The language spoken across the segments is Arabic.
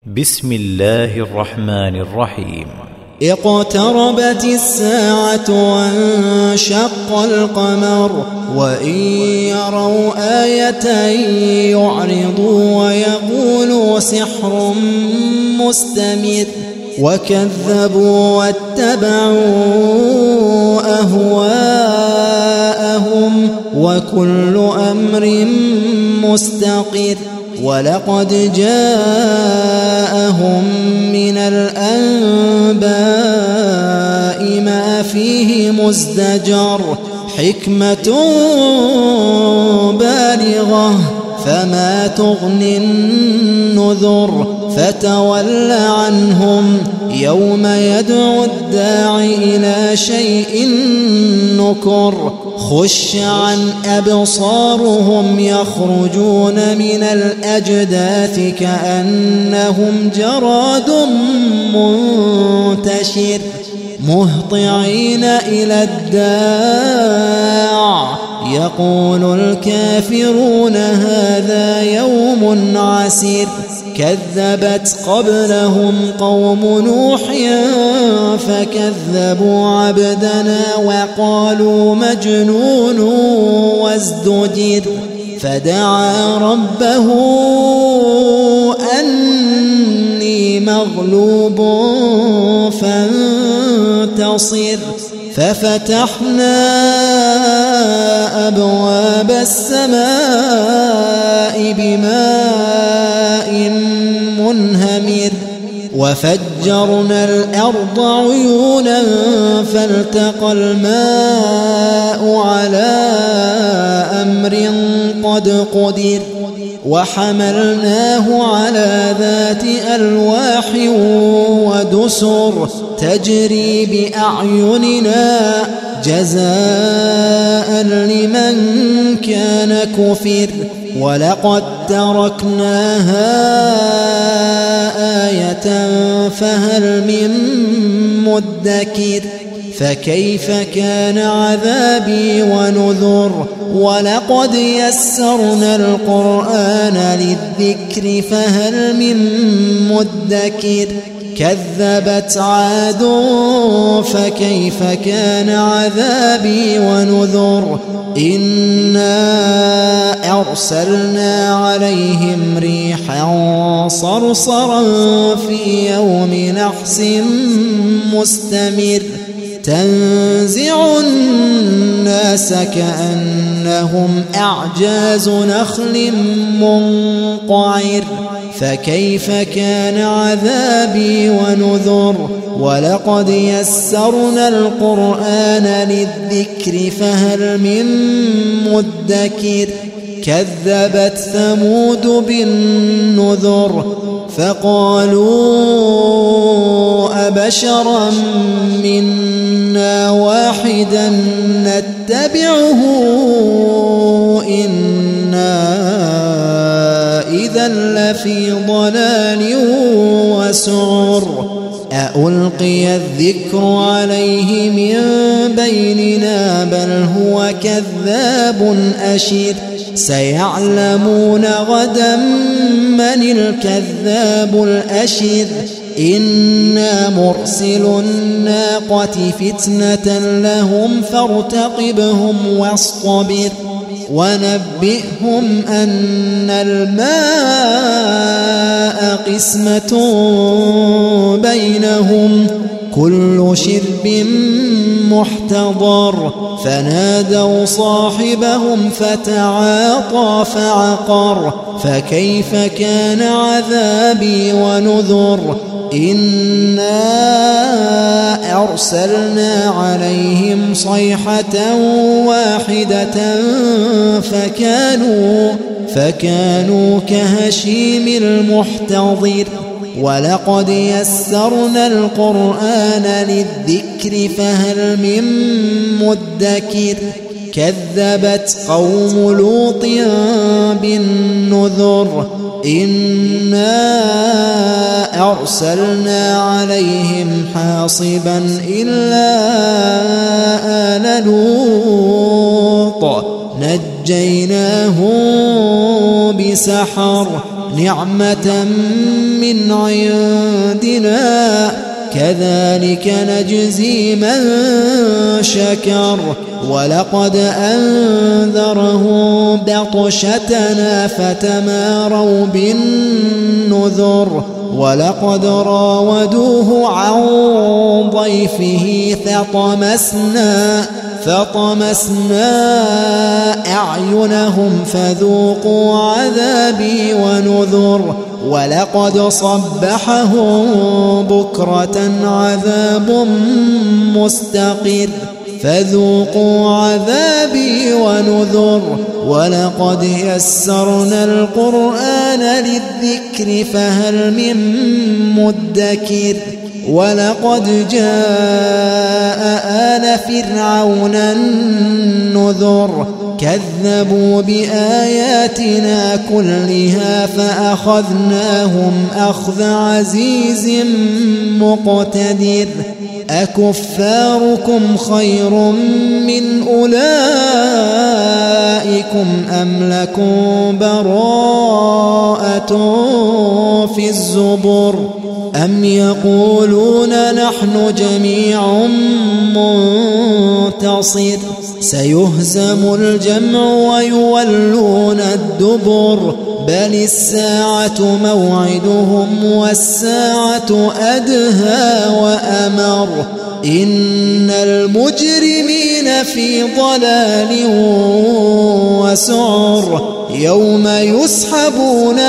بسم الله الرحمن الرحيم. اقتربت الساعة وانشق القمر وإن يروا آية يعرضوا ويقولوا سحر مستمر وكذبوا واتبعوا أهواءهم وكل أمر مستقر ولقد جاءهم من الأنباء ما فيه مزدجر حكمة بالغة فما تغني النذر فتول عنهم يوم يدعو الداع إلى شيء نكر خش عن أبصارهم يخرجون من الأجداث كأنهم جراد منتشر مهطعين إلى الداع يقول الكافرون هذا يوم عسير كذبت قبلهم قوم نوح فكذبوا عبدنا وقالوا مجنون وازدجر فدعا ربه أني مغلوب فانتصر ففتحنا أبواب السماء بماء منهمر وفجرنا الأرض عيونا فالتقى الماء على أمر قد قدر وحملناه على ذات ألواح ودسر تجري بأعيننا جزاء لمن كان كفر ولقد تركناها آية فهل من مدكر فكيف كان عذابي ونذر ولقد يسرنا القرآن للذكر فهل من مدكر كذبت عاد فكيف كان عذابي ونذر إنا أرسلنا عليهم ريحا صرصرا في يوم نحس مستمر تنزع الناس كأنهم أعجاز نخل منقعر فكيف كان عذابي ونذر ولقد يسرنا القرآن للذكر فهل من مدكر كذبت ثمود بالنذر فقالوا أبشرا منا واحدا نتبعه إنا إذا لفي ضلال وسعر ألقي الذكر عليه من بيننا بل هو كذاب أشر سيعلمون غدا من الكذاب الأشر إنا مرسل الناقة فتنة لهم فارتقبهم واصطبر ونبئهم أن الماء قسمة بينهم كل شرب محتضر فنادوا صاحبهم فتعاطى فعقر فكيف كان عذابي ونذر إنا أرسلنا عليهم صيحة واحدة فكانوا كهشيم المحتضر ولقد يسرنا القرآن للذكر فهل من مدكر كذبت قوم لوط بالنذر إنا أرسلنا عليهم حاصبا إلا آل لوط نجيناهم بسحر نعمة من عندنا كذلك نجزي من شكر ولقد أنذرهم بطشتنا فتماروا بالنذر ولقد راودوه عن ضيفه فطمسنا أعينهم فذوقوا عذابي ونذر ولقد صبحهم بكرة عذاب مستقر فذوقوا عذابي ونذر ولقد يسرنا القرآن للذكر فهل من مدكر ولقد جاء آل فرعون النذر كذبوا بآياتنا كلها فأخذناهم أخذ عزيز مقتدر أكفاركم خير من أولئكم أم لكم براءة في الزبر أم يقولون نحن جميع منتصر سيهزم الجمع ويولون الدبر بل الساعة موعدهم والساعة أدهى وأمر إن المجرمين في ضلال وسعر يوم يسحبون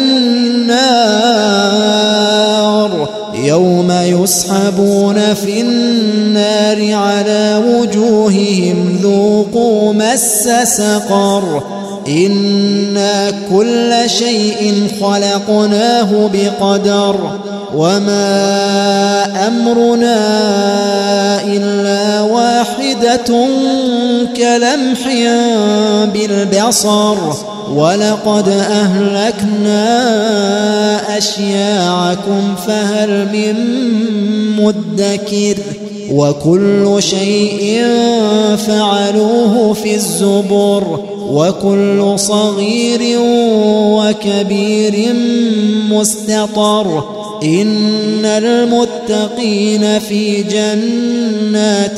في النار على وجوههم ذوقوا مس سقر إنا كل شيء خلقناه بقدر وما أمرنا إلا واحدة كلمح بالبصر ولقد أهلكنا أشياعكم فهل من مدكر وكل شيء فعلوه في الزبر وكل صغير وكبير مستطر إن المتقين في جنات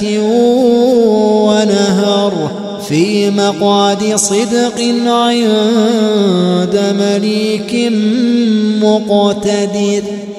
ونهر في مقعد صدق عند مليك مقتدر.